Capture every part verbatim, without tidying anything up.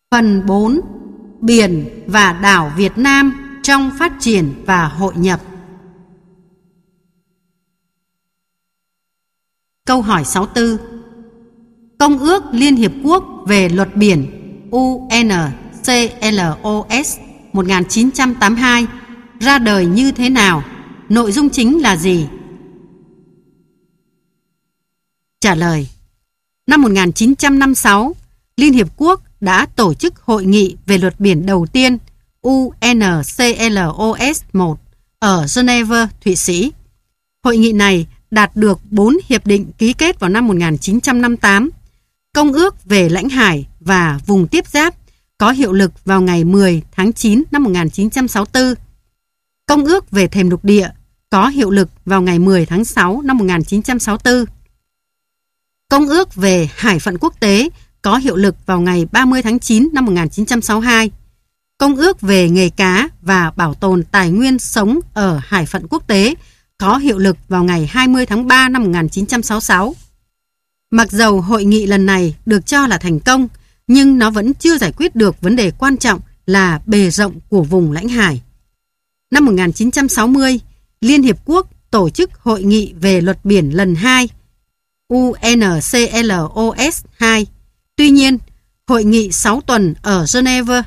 Phần bốn. Biển và đảo Việt Nam trong phát triển và hội nhập. Câu hỏi sáu mươi tư. Công ước Liên Hiệp Quốc về luật biển U N C L O S một nghìn chín trăm tám mươi hai ra đời như thế nào? Nội dung chính là gì? Trả lời. Năm một nghìn chín trăm năm mươi sáu, Liên Hiệp Quốc đã tổ chức hội nghị về luật biển đầu tiên U N C L O S một ở Geneva, Thụy Sĩ. Hội nghị này đạt được bốn hiệp định ký kết vào năm một nghìn chín trăm năm mươi tám. Công ước về lãnh hải và vùng tiếp giáp có hiệu lực vào ngày mười tháng chín năm một nghìn chín trăm sáu mươi tư. Công ước về thềm lục địa có hiệu lực vào ngày mười tháng sáu năm một nghìn chín trăm sáu mươi tư. Công ước về hải phận quốc tế có hiệu lực vào ngày ba mươi tháng chín năm một nghìn chín trăm sáu mươi hai. Công ước về nghề cá và bảo tồn tài nguyên sống ở hải phận quốc tế có hiệu lực vào ngày hai mươi tháng ba năm một nghìn chín trăm sáu mươi sáu. Mặc dầu hội nghị lần này được cho là thành công, nhưng nó vẫn chưa giải quyết được vấn đề quan trọng là bề rộng của vùng lãnh hải. Năm một nghìn chín trăm sáu mươi, Liên Hiệp Quốc tổ chức hội nghị về luật biển lần hai U N C L O S hai. Tuy nhiên, hội nghị sáu tuần ở Geneva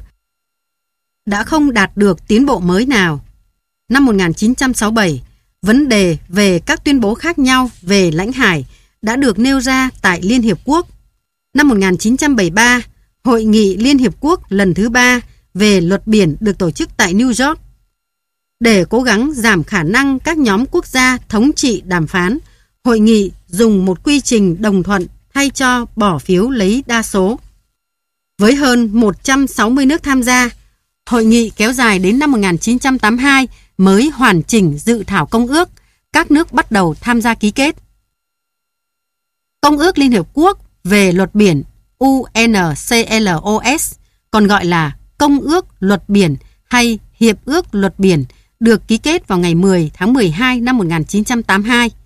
đã không đạt được tiến bộ mới nào. Năm một nghìn chín trăm sáu mươi bảy, vấn đề về các tuyên bố khác nhau về lãnh hải đã được nêu ra tại Liên Hiệp Quốc. Năm một nghìn chín trăm bảy mươi ba, Hội nghị Liên Hiệp Quốc lần thứ ba về luật biển được tổ chức tại New York. Để cố gắng giảm khả năng các nhóm quốc gia thống trị đàm phán, hội nghị dùng một quy trình đồng thuận thay cho bỏ phiếu lấy đa số. Với hơn một trăm sáu mươi nước tham gia, hội nghị kéo dài đến năm một nghìn chín trăm tám mươi hai mới hoàn chỉnh dự thảo công ước, các nước bắt đầu tham gia ký kết. Công ước Liên Hiệp Quốc về luật biển U N C L O S, còn gọi là Công ước Luật Biển hay Hiệp ước Luật Biển, được ký kết vào ngày mười tháng mười hai năm một nghìn chín trăm tám mươi hai,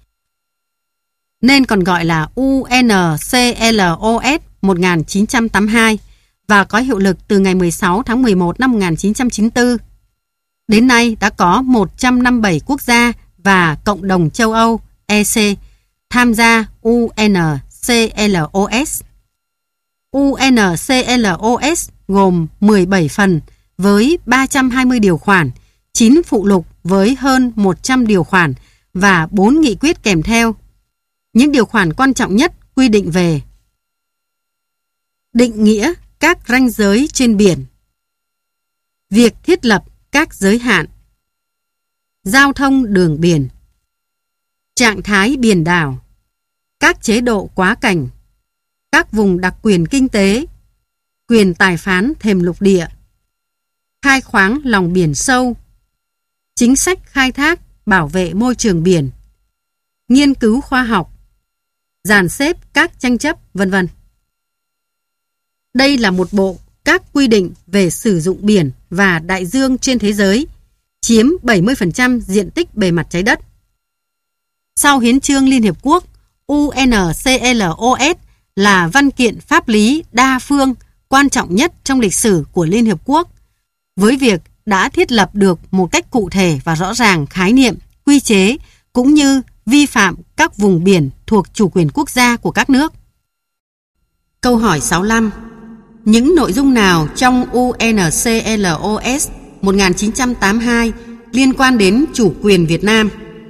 nên còn gọi là U N C L O S một nghìn chín trăm tám mươi hai và có hiệu lực từ ngày mười sáu tháng mười một năm một nghìn chín trăm chín mươi tư. Đến nay đã có một trăm năm mươi bảy quốc gia và Cộng đồng châu Âu E C tham gia U N C L O S. U N C L O S gồm mười bảy phần với ba trăm hai mươi điều khoản, chín phụ lục với hơn một trăm điều khoản và bốn nghị quyết kèm theo. Những điều khoản quan trọng nhất quy định về định nghĩa các ranh giới trên biển, việc thiết lập các giới hạn, giao thông đường biển, trạng thái biển đảo, các chế độ quá cảnh, các vùng đặc quyền kinh tế, quyền tài phán thềm lục địa, khai khoáng lòng biển sâu, chính sách khai thác bảo vệ môi trường biển, nghiên cứu khoa học, dàn xếp các tranh chấp, vân vân. Đây là một bộ các quy định về sử dụng biển và đại dương trên thế giới, chiếm bảy mươi phần trăm diện tích bề mặt trái đất. Sau Hiến chương Liên Hiệp Quốc, U N C L O S là văn kiện pháp lý đa phương quan trọng nhất trong lịch sử của Liên Hiệp Quốc, với việc đã thiết lập được một cách cụ thể và rõ ràng khái niệm, quy chế cũng như vi phạm các vùng biển thuộc chủ quyền quốc gia của các nước. Câu hỏi sáu mươi lăm. Những nội dung nào trong U N C L O S một nghìn chín trăm tám mươi hai liên quan đến chủ quyền Việt Nam?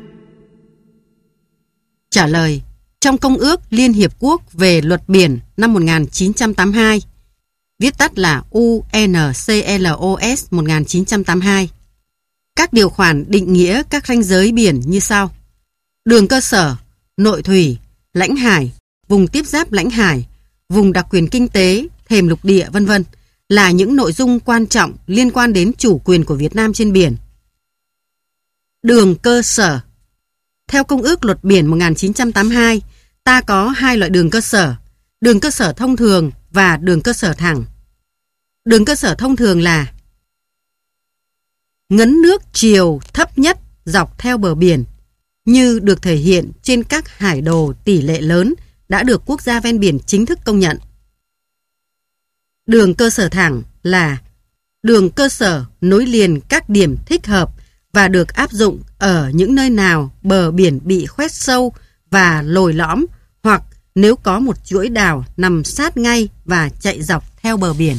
Trả lời. Trong Công ước Liên Hiệp Quốc về luật biển năm một nghìn chín trăm tám mươi hai, viết tắt là U N C L O S một nghìn chín trăm tám mươi hai, các điều khoản định nghĩa các ranh giới biển như sau: đường cơ sở, nội thủy, lãnh hải, vùng tiếp giáp lãnh hải, vùng đặc quyền kinh tế, thềm lục địa, vân vân là những nội dung quan trọng liên quan đến chủ quyền của Việt Nam trên biển. Đường cơ sở. Theo Công ước Luật Biển một nghìn chín trăm tám mươi hai, ta có hai loại đường cơ sở, đường cơ sở thông thường và đường cơ sở thẳng. Đường cơ sở thông thường là ngấn nước chiều thấp nhất dọc theo bờ biển, như được thể hiện trên các hải đồ tỷ lệ lớn đã được quốc gia ven biển chính thức công nhận. Đường cơ sở thẳng là đường cơ sở nối liền các điểm thích hợp và được áp dụng ở những nơi nào bờ biển bị khoét sâu và lồi lõm, hoặc nếu có một chuỗi đảo nằm sát ngay và chạy dọc theo bờ biển.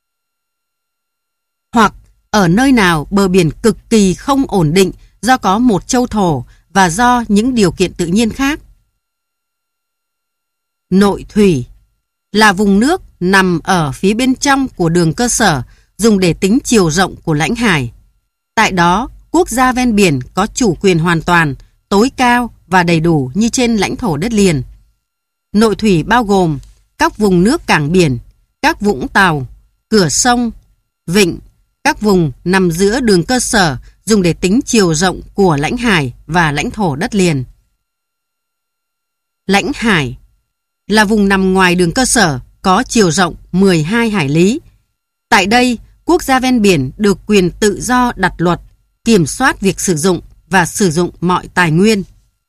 Hoặc ở nơi nào bờ biển cực kỳ không ổn định do có một châu thổ và do những điều kiện tự nhiên khác. Nội thủy là vùng nước nằm ở phía bên trong của đường cơ sở, dùng để tính chiều rộng của lãnh hải. Tại đó, quốc gia ven biển có chủ quyền hoàn toàn, tối cao và đầy đủ như trên lãnh thổ đất liền. Nội thủy bao gồm các vùng nước cảng biển, các vũng tàu, cửa sông, vịnh, các vùng nằm giữa đường cơ sở dùng để tính chiều rộng của lãnh hải và lãnh thổ đất liền. Lãnh hải là vùng nằm ngoài đường cơ sở, có chiều rộng mười hai hải lý. Tại đây, quốc gia ven biển được quyền tự do đặt luật, kiểm soát việc sử dụng và sử dụng mọi tài nguyên.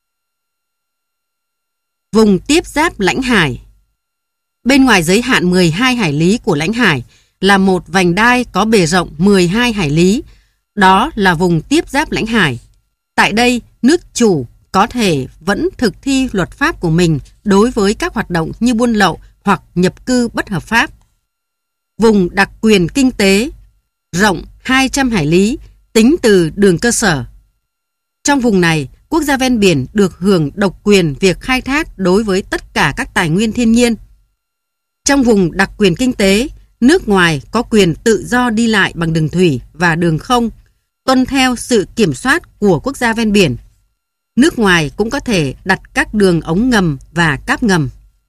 Vùng tiếp giáp lãnh hải. Bên ngoài giới hạn mười hai hải lý của lãnh hải là một vành đai có bề rộng mười hai hải lý. Đó là vùng tiếp giáp lãnh hải. Tại đây, nước chủ có thể vẫn thực thi luật pháp của mình đối với các hoạt động như buôn lậu hoặc nhập cư bất hợp pháp. Vùng đặc quyền kinh tế rộng hai trăm hải lý tính từ đường cơ sở. Trong vùng này, quốc gia ven biển được hưởng độc quyền việc khai thác đối với tất cả các tài nguyên thiên nhiên. Trong vùng đặc quyền kinh tế, nước ngoài có quyền tự do đi lại bằng đường thủy và đường không, tuân theo sự kiểm soát của quốc gia ven biển. Nước ngoài cũng có thể đặt các đường ống ngầm và cáp ngầm.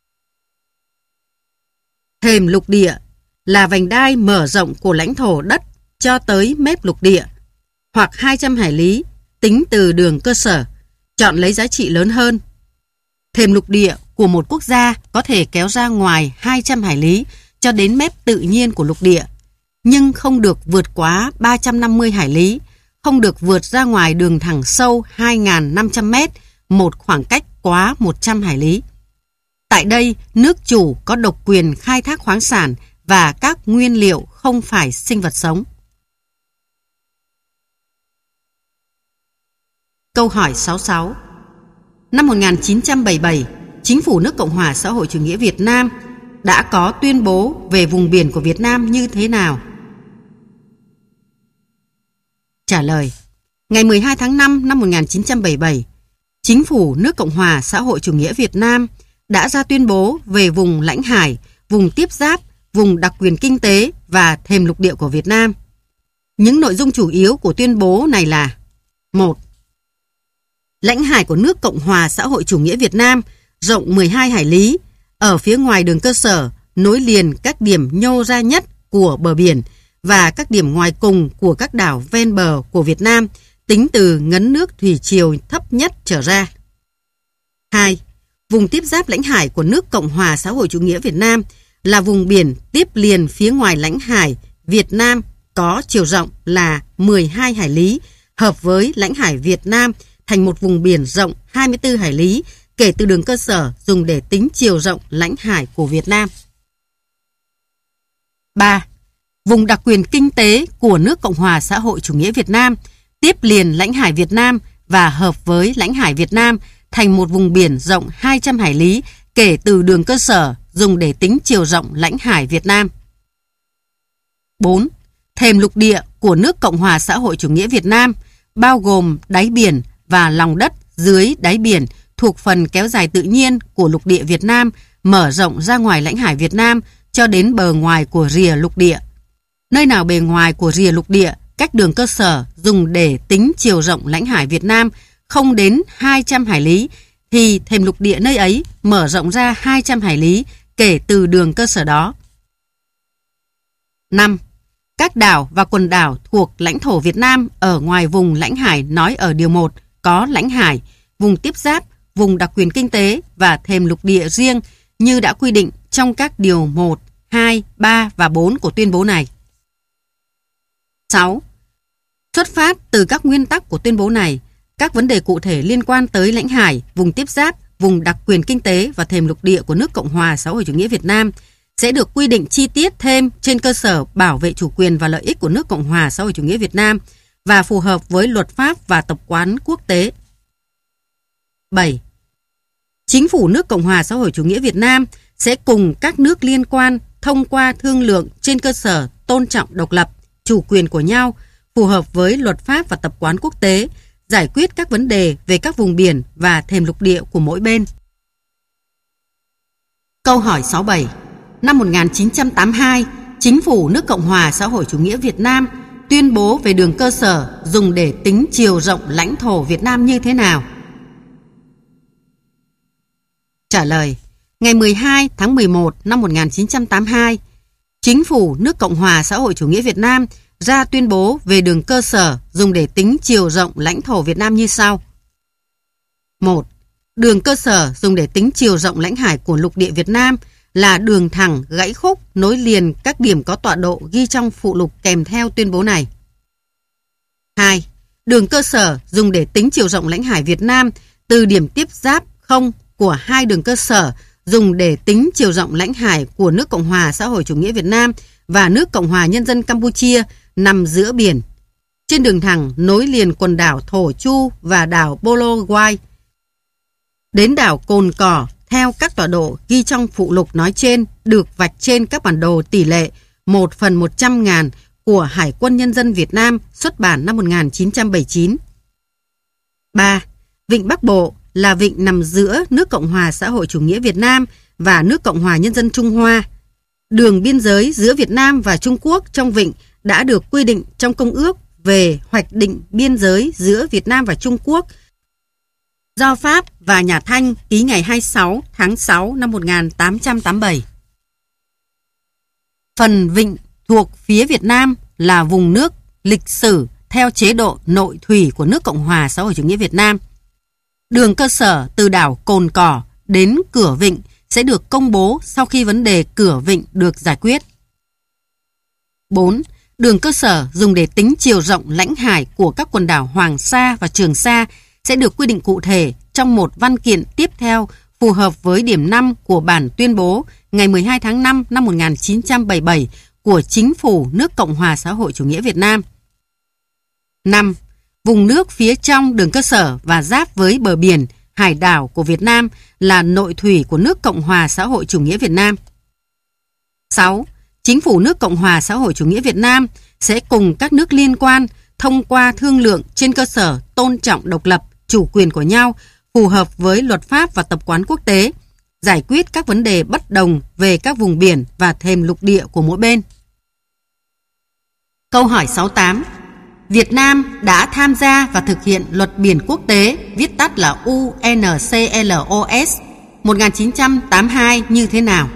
Thềm lục địa là vành đai mở rộng của lãnh thổ đất cho tới mép lục địa, hoặc hai trăm hải lý tính từ đường cơ sở, chọn lấy giá trị lớn hơn. Thềm lục địa của một quốc gia có thể kéo ra ngoài hai trăm hải lý cho đến mép tự nhiên của lục địa, nhưng không được vượt quá ba trăm năm mươi hải lý, không được vượt ra ngoài đường thẳng sâu hai nghìn năm trăm mét, một khoảng cách quá một trăm hải lý. Tại đây, nước chủ có độc quyền khai thác khoáng sản và các nguyên liệu không phải sinh vật sống. Câu hỏi sáu mươi sáu. Năm một nghìn chín trăm bảy mươi bảy, Chính phủ nước Cộng hòa xã hội chủ nghĩa Việt Nam đã có tuyên bố về vùng biển của Việt Nam như thế nào? Trả lời. Ngày mười hai tháng năm năm một nghìn chín trăm bảy mươi bảy, Chính phủ nước Cộng hòa xã hội chủ nghĩa Việt Nam đã ra tuyên bố về vùng lãnh hải, vùng tiếp giáp, vùng đặc quyền kinh tế và thềm lục địa của Việt Nam. Những nội dung chủ yếu của tuyên bố này là: một. Lãnh hải của nước Cộng hòa xã hội chủ nghĩa Việt Nam rộng mười hai hải lý, ở phía ngoài đường cơ sở, nối liền các điểm nhô ra nhất của bờ biển và các điểm ngoài cùng của các đảo ven bờ của Việt Nam, tính từ ngấn nước thủy triều thấp nhất trở ra. hai. Vùng tiếp giáp lãnh hải của nước Cộng hòa xã hội chủ nghĩa Việt Nam là vùng biển tiếp liền phía ngoài lãnh hải Việt Nam có chiều rộng là mười hai hải lý, hợp với lãnh hải Việt Nam thành một vùng biển rộng hai mươi tư hải lý kể từ đường cơ sở dùng để tính chiều rộng lãnh hải của Việt Nam. ba. Vùng đặc quyền kinh tế của nước Cộng hòa xã hội chủ nghĩa Việt Nam tiếp liền lãnh hải Việt Nam và hợp với lãnh hải Việt Nam thành một vùng biển rộng hai trăm hải lý kể từ đường cơ sở dùng để tính chiều rộng lãnh hải Việt Nam. bốn. Thềm lục địa của nước Cộng hòa xã hội chủ nghĩa Việt Nam bao gồm đáy biển và lòng đất dưới đáy biển thuộc phần kéo dài tự nhiên của lục địa Việt Nam mở rộng ra ngoài lãnh hải Việt Nam cho đến bờ ngoài của rìa lục địa. Nơi nào bề ngoài của rìa lục địa cách đường cơ sở dùng để tính chiều rộng lãnh hải Việt Nam không đến hai trăm hải lý thì thềm lục địa nơi ấy mở rộng ra hai trăm hải lý kể từ đường cơ sở đó. năm. Các đảo và quần đảo thuộc lãnh thổ Việt Nam ở ngoài vùng lãnh hải nói ở điều một có lãnh hải, vùng tiếp giáp, vùng đặc quyền kinh tế và thềm lục địa riêng như đã quy định trong các điều một, hai, ba và bốn của tuyên bố này. sáu. Xuất phát từ các nguyên tắc của tuyên bố này, các vấn đề cụ thể liên quan tới lãnh hải, vùng tiếp giáp, vùng đặc quyền kinh tế và thềm lục địa của nước Cộng hòa xã hội chủ nghĩa Việt Nam sẽ được quy định chi tiết thêm trên cơ sở bảo vệ chủ quyền và lợi ích của nước Cộng hòa xã hội chủ nghĩa Việt Nam và phù hợp với luật pháp và tập quán quốc tế. bảy. Chính phủ nước Cộng hòa xã hội chủ nghĩa Việt Nam sẽ cùng các nước liên quan thông qua thương lượng trên cơ sở tôn trọng độc lập, chủ quyền của nhau, phù hợp với luật pháp và tập quán quốc tế, giải quyết các vấn đề về các vùng biển và thềm lục địa của mỗi bên. Câu hỏi sáu bảy. Năm một nghìn chín trăm tám mươi hai, Chính phủ nước Cộng hòa xã hội chủ nghĩa Việt Nam tuyên bố về đường cơ sở dùng để tính chiều rộng lãnh thổ Việt Nam như thế nào? Trả lời. Ngày mười hai tháng mười một năm một nghìn chín trăm tám mươi hai, Chính phủ nước Cộng hòa xã hội chủ nghĩa Việt Nam ra tuyên bố về đường cơ sở dùng để tính chiều rộng lãnh thổ Việt Nam như sau. một. Đường cơ sở dùng để tính chiều rộng lãnh hải của lục địa Việt Nam là đường thẳng gãy khúc nối liền các điểm có tọa độ ghi trong phụ lục kèm theo tuyên bố này. hai. Đường cơ sở dùng để tính chiều rộng lãnh hải Việt Nam từ điểm tiếp giáp không của hai đường cơ sở dùng để tính chiều rộng lãnh hải của nước Cộng hòa xã hội chủ nghĩa Việt Nam và nước Cộng hòa Nhân dân Campuchia nằm giữa biển. Trên đường thẳng nối liền quần đảo Thổ Chu và đảo Bologwai đến đảo Cồn Cỏ theo các tọa độ ghi trong phụ lục nói trên được vạch trên các bản đồ tỷ lệ một phần một trăm ngàn của Hải quân Nhân dân Việt Nam xuất bản năm một nghìn chín trăm bảy mươi chín. ba. Vịnh Bắc Bộ là vịnh nằm giữa nước Cộng hòa xã hội chủ nghĩa Việt Nam và nước Cộng hòa Nhân dân Trung Hoa. Đường biên giới giữa Việt Nam và Trung Quốc trong vịnh đã được quy định trong Công ước về hoạch định biên giới giữa Việt Nam và Trung Quốc do Pháp và nhà Thanh ký ngày hai mươi sáu tháng sáu năm một nghìn tám trăm tám mươi bảy. Phần vịnh thuộc phía Việt Nam là vùng nước lịch sử theo chế độ nội thủy của nước Cộng hòa xã hội chủ nghĩa Việt Nam. Đường cơ sở từ đảo Cồn Cỏ đến cửa vịnh sẽ được công bố sau khi vấn đề cửa vịnh được giải quyết. bốn. Đường cơ sở dùng để tính chiều rộng lãnh hải của các quần đảo Hoàng Sa và Trường Sa sẽ được quy định cụ thể trong một văn kiện tiếp theo phù hợp với điểm năm của bản tuyên bố ngày mười hai tháng năm năm một nghìn chín trăm bảy mươi bảy của Chính phủ nước Cộng hòa xã hội chủ nghĩa Việt Nam. năm. Vùng nước phía trong đường cơ sở và giáp với bờ biển, hải đảo của Việt Nam là nội thủy của nước Cộng hòa xã hội chủ nghĩa Việt Nam. sáu. Chính phủ nước Cộng hòa xã hội chủ nghĩa Việt Nam sẽ cùng các nước liên quan thông qua thương lượng trên cơ sở tôn trọng độc lập, chủ quyền của nhau, phù hợp với luật pháp và tập quán quốc tế, giải quyết các vấn đề bất đồng về các vùng biển và thềm lục địa của mỗi bên. Câu hỏi sáu tám. Việt Nam đã tham gia và thực hiện luật biển quốc tế, viết tắt là U N C L O S, một nghìn chín trăm tám mươi hai như thế nào?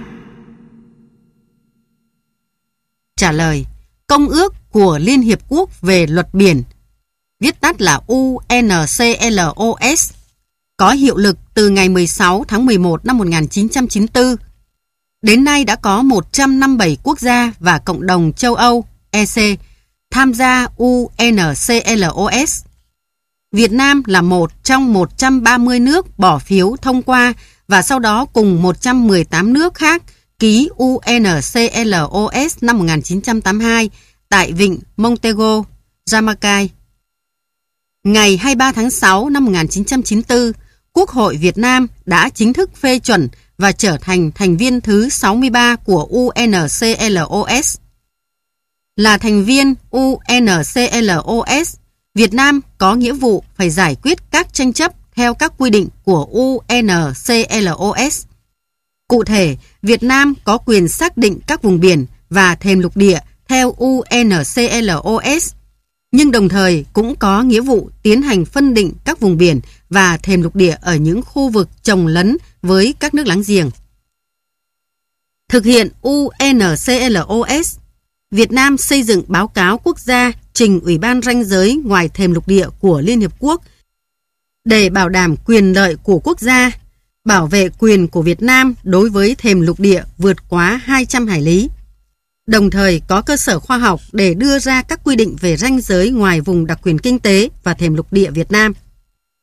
Trả lời. Công ước của Liên Hiệp Quốc về luật biển, viết tắt là U N C L O S, có hiệu lực từ ngày mười sáu tháng mười một năm một nghìn chín trăm chín mươi tư. Đến nay đã có một trăm năm mươi bảy quốc gia và cộng đồng châu Âu E C tham gia U N C L O S. Việt Nam là một trong một trăm ba mươi nước bỏ phiếu thông qua và sau đó cùng một trăm mười tám nước khác ký U N C L O S năm một nghìn chín trăm tám mươi hai tại vịnh Montego, Jamaica. Ngày hai mươi ba tháng sáu năm một nghìn chín trăm chín mươi tư, Quốc hội Việt Nam đã chính thức phê chuẩn và trở thành thành viên thứ sáu mươi ba của U N C L O S. Là thành viên U N C L O S, Việt Nam có nghĩa vụ phải giải quyết các tranh chấp theo các quy định của U N C L O S. Cụ thể, Việt Nam có quyền xác định các vùng biển và thềm lục địa theo U N C L O S, nhưng đồng thời cũng có nghĩa vụ tiến hành phân định các vùng biển và thềm lục địa ở những khu vực chồng lấn với các nước láng giềng. Thực hiện U N C L O S, Việt Nam xây dựng báo cáo quốc gia trình Ủy ban ranh giới ngoài thềm lục địa của Liên Hiệp Quốc để bảo đảm quyền lợi của quốc gia, bảo vệ quyền của Việt Nam đối với thềm lục địa vượt quá hai trăm hải lý. Đồng thời có cơ sở khoa học để đưa ra các quy định về ranh giới ngoài vùng đặc quyền kinh tế và thềm lục địa Việt Nam.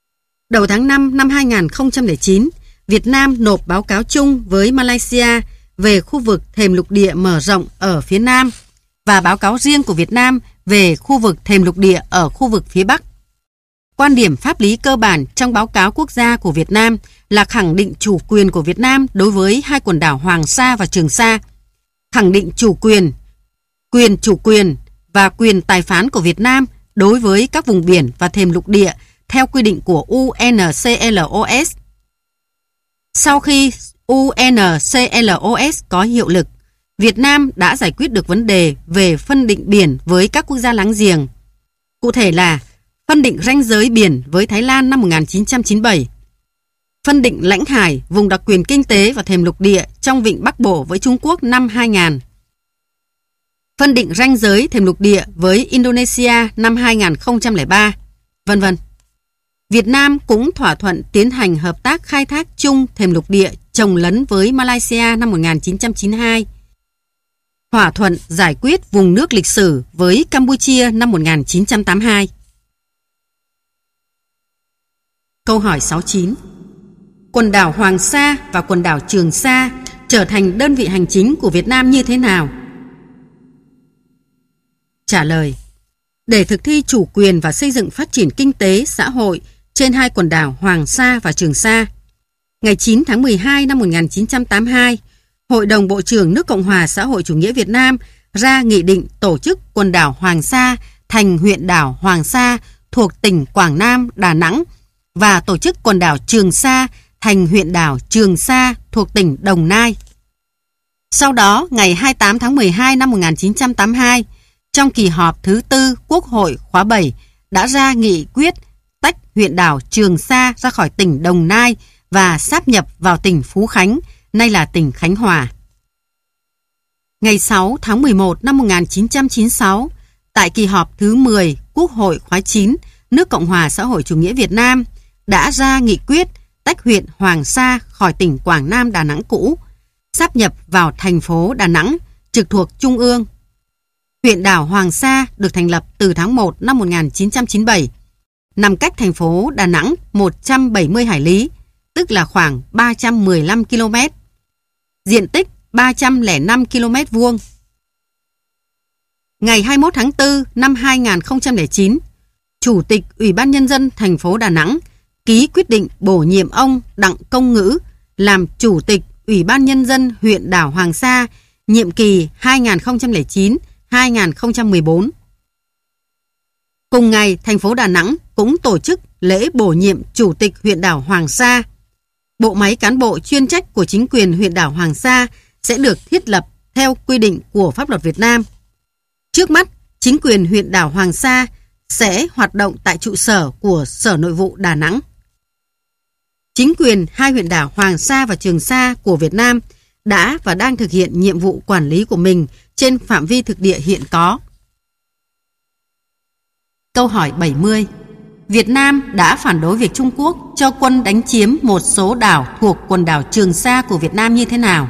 Đầu tháng năm năm hai nghìn không trăm lẻ chín, Việt Nam nộp báo cáo chung với Malaysia về khu vực thềm lục địa mở rộng ở phía Nam và báo cáo riêng của Việt Nam về khu vực thềm lục địa ở khu vực phía Bắc. Quan điểm pháp lý cơ bản trong báo cáo quốc gia của Việt Nam là khẳng định chủ quyền của Việt Nam đối với hai quần đảo Hoàng Sa và Trường Sa, khẳng định chủ quyền, quyền chủ quyền và quyền tài phán của Việt Nam đối với các vùng biển và thềm lục địa theo quy định của u en xê lờ o ét. Sau khi u en xê lờ o ét có hiệu lực, Việt Nam đã giải quyết được vấn đề về phân định biển với các quốc gia láng giềng. Cụ thể là phân định ranh giới biển với Thái Lan năm một nghìn chín trăm chín mươi bảy, phân định lãnh hải, vùng đặc quyền kinh tế và thềm lục địa trong vịnh Bắc Bộ với Trung Quốc năm hai nghìn, phân định ranh giới thềm lục địa với Indonesia năm hai nghìn không trăm lẻ ba, vân vân. Việt Nam cũng thỏa thuận tiến hành hợp tác khai thác chung thềm lục địa chồng lấn với Malaysia năm một nghìn chín trăm chín mươi hai, thỏa thuận giải quyết vùng nước lịch sử với Campuchia năm một nghìn chín trăm tám mươi hai. Câu hỏi sáu mươi chín. Quần đảo Hoàng Sa và quần đảo Trường Sa trở thành đơn vị hành chính của Việt Nam như thế nào? Trả lời. Để thực thi chủ quyền và xây dựng phát triển kinh tế, xã hội trên hai quần đảo Hoàng Sa và Trường Sa, ngày chín tháng mười hai năm một nghìn chín trăm tám mươi hai, Hội đồng Bộ trưởng nước Cộng hòa xã hội chủ nghĩa Việt Nam ra nghị định tổ chức quần đảo Hoàng Sa thành huyện đảo Hoàng Sa thuộc tỉnh Quảng Nam, Đà Nẵng và tổ chức quần đảo Trường Sa thành huyện đảo Trường Sa thuộc tỉnh Đồng Nai. Sau đó, ngày hai mươi tám tháng mười hai năm một nghìn chín trăm tám mươi hai, trong kỳ họp thứ tư Quốc hội khóa bảy đã ra nghị quyết tách huyện đảo Trường Sa ra khỏi tỉnh Đồng Nai và sáp nhập vào tỉnh Phú Khánh, nay là tỉnh Khánh Hòa. Ngày sáu tháng mười một năm một nghìn chín trăm chín mươi sáu, tại kỳ họp thứ mười Quốc hội khóa chín nước Cộng hòa xã hội chủ nghĩa Việt Nam đã ra nghị quyết tách huyện Hoàng Sa khỏi tỉnh Quảng Nam Đà Nẵng cũ, sáp nhập vào thành phố Đà Nẵng trực thuộc Trung ương. Huyện đảo Hoàng Sa được thành lập từ tháng một năm một nghìn chín trăm chín mươi bảy, nằm cách thành phố Đà Nẵng một trăm bảy mươi hải lý, tức là khoảng ba trăm mười lăm ki lô mét. Diện tích ba trăm lẻ năm ki lô mét vuông. Ngày hai mươi mốt tháng tư năm hai nghìn không trăm lẻ chín, Chủ tịch Ủy ban Nhân dân thành phố Đà Nẵng ký quyết định bổ nhiệm ông Đặng Công Ngữ làm Chủ tịch Ủy ban Nhân dân huyện đảo Hoàng Sa nhiệm kỳ hai nghìn không trăm lẻ chín đến hai nghìn không trăm mười bốn. Cùng ngày, thành phố Đà Nẵng cũng tổ chức lễ bổ nhiệm Chủ tịch huyện đảo Hoàng Sa. Bộ máy cán bộ chuyên trách của chính quyền huyện đảo Hoàng Sa sẽ được thiết lập theo quy định của pháp luật Việt Nam. Trước mắt, chính quyền huyện đảo Hoàng Sa sẽ hoạt động tại trụ sở của Sở Nội vụ Đà Nẵng. Chính quyền hai huyện đảo Hoàng Sa và Trường Sa của Việt Nam đã và đang thực hiện nhiệm vụ quản lý của mình trên phạm vi thực địa hiện có. Câu hỏi bảy mươi. Việt Nam đã phản đối việc Trung Quốc cho quân đánh chiếm một số đảo thuộc quần đảo Trường Sa của Việt Nam như thế nào?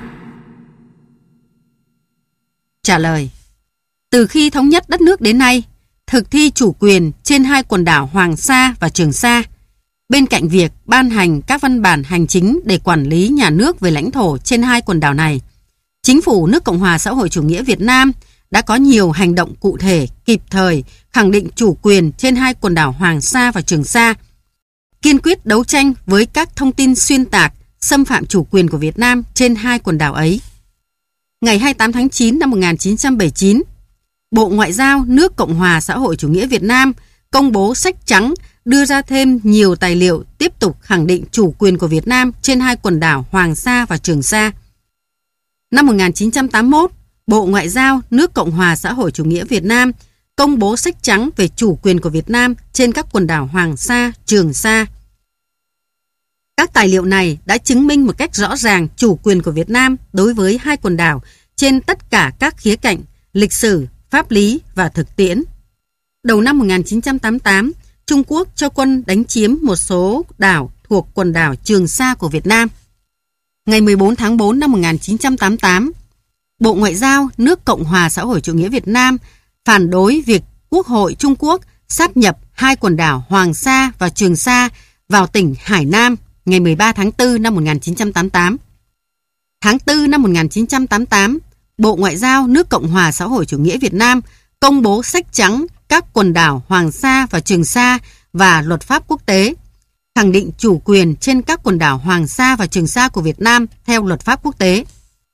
Trả lời. Từ khi thống nhất đất nước đến nay, thực thi chủ quyền trên hai quần đảo Hoàng Sa và Trường Sa, bên cạnh việc ban hành các văn bản hành chính để quản lý nhà nước về lãnh thổ trên hai quần đảo này, Chính phủ nước Cộng hòa xã hội chủ nghĩa Việt Nam đã có nhiều hành động cụ thể, kịp thời, khẳng định chủ quyền trên hai quần đảo Hoàng Sa và Trường Sa, kiên quyết đấu tranh với các thông tin xuyên tạc, xâm phạm chủ quyền của Việt Nam trên hai quần đảo ấy. Ngày hai mươi tám tháng chín năm một nghìn chín trăm bảy mươi chín, Bộ Ngoại giao nước Cộng hòa xã hội chủ nghĩa Việt Nam công bố sách trắng đưa ra thêm nhiều tài liệu tiếp tục khẳng định chủ quyền của Việt Nam trên hai quần đảo Hoàng Sa và Trường Sa. Năm một nghìn chín trăm tám mươi mốt, Bộ Ngoại giao nước Cộng hòa xã hội chủ nghĩa Việt Nam công bố sách trắng về chủ quyền của Việt Nam trên các quần đảo Hoàng Sa, Trường Sa. Các tài liệu này đã chứng minh một cách rõ ràng chủ quyền của Việt Nam đối với hai quần đảo trên tất cả các khía cạnh lịch sử, pháp lý và thực tiễn. Đầu năm một nghìn chín trăm tám mươi tám, Trung Quốc cho quân đánh chiếm một số đảo thuộc quần đảo Trường Sa của Việt Nam. Ngày mười bốn tháng tư năm một nghìn chín trăm tám mươi tám, Bộ Ngoại giao nước Cộng hòa xã hội chủ nghĩa Việt Nam phản đối việc Quốc hội Trung Quốc sáp nhập hai quần đảo Hoàng Sa và Trường Sa vào tỉnh Hải Nam ngày mười ba tháng tư năm một nghìn chín trăm tám mươi tám. Tháng tư năm một nghìn chín trăm tám mươi tám, Bộ Ngoại giao nước Cộng hòa xã hội chủ nghĩa Việt Nam công bố sách trắng các quần đảo Hoàng Sa và Trường Sa và luật pháp quốc tế, khẳng định chủ quyền trên các quần đảo Hoàng Sa và Trường Sa của Việt Nam theo luật pháp quốc tế.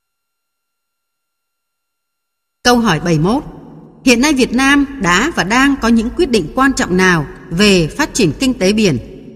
Câu hỏi bảy mươi mốt. Hiện nay Việt Nam đã và đang có những quyết định quan trọng nào về phát triển kinh tế biển?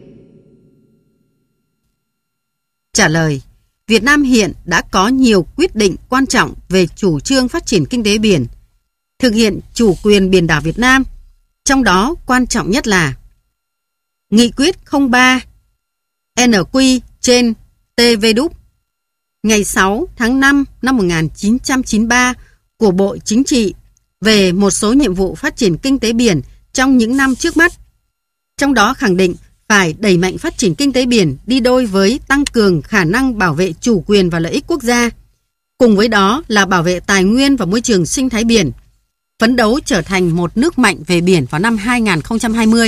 Trả lời. Việt Nam hiện đã có nhiều quyết định quan trọng về chủ trương phát triển kinh tế biển, thực hiện chủ quyền biển đảo Việt Nam, trong đó quan trọng nhất là Nghị quyết không ba N Q trên T V đúc ngày sáu tháng năm năm một nghìn chín trăm chín mươi ba của Bộ Chính trị về một số nhiệm vụ phát triển kinh tế biển trong những năm trước mắt. Trong đó khẳng định phải đẩy mạnh phát triển kinh tế biển đi đôi với tăng cường khả năng bảo vệ chủ quyền và lợi ích quốc gia. Cùng với đó là bảo vệ tài nguyên và môi trường sinh thái biển, phấn đấu trở thành một nước mạnh về biển vào năm hai nghìn không trăm hai mươi.